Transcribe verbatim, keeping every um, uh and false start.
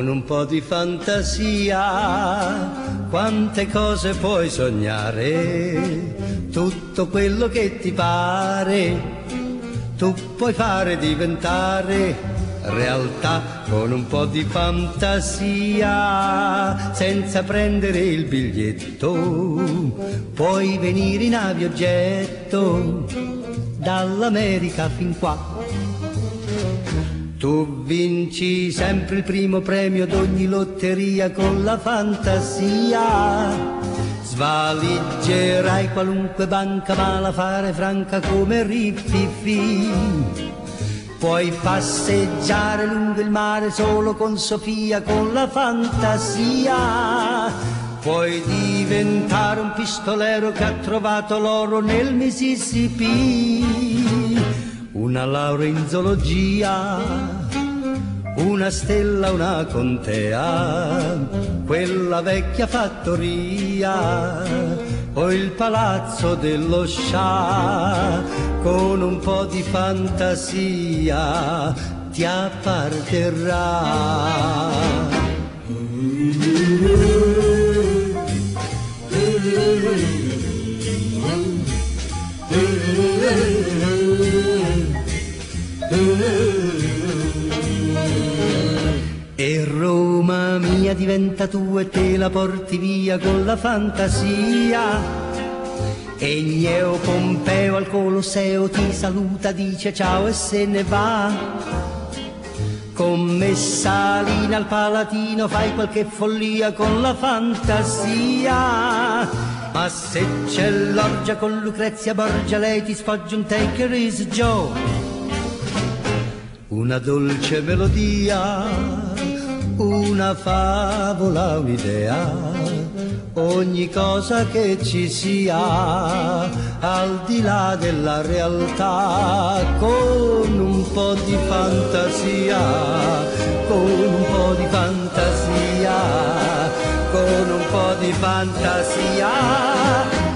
con un po' di fantasia, quante cose puoi sognare, tutto quello che ti pare, tu puoi fare diventare realtà con un po' di fantasia, senza prendere il biglietto, puoi venire in aviogetto, dall'America fin qua. Tu vinci sempre il primo premio d'ogni lotteria con la fantasia, svaliggerai qualunque banca malafare franca come Riffifi, puoi passeggiare lungo il mare solo con Sofia con la fantasia, puoi diventare un pistolero che ha trovato l'oro nel Mississippi, una laurea in zoologia, una stella, una contea, quella vecchia fattoria o il palazzo dello scià, con un po' di fantasia ti apparterrà. E Roma mia diventa tua e te la porti via con la fantasia, e Gneo Pompeo al Colosseo ti saluta, dice ciao e se ne va. Con Messalina al Palatino fai qualche follia con la fantasia, ma se c'è l'orgia con Lucrezia Borgia lei ti sfoggia un Take It Easy Joe, una dolce melodia, una favola, un'idea, ogni cosa che ci sia al di là della realtà, con un po' di fantasia, con un po' di fantasia, con un po' di fantasia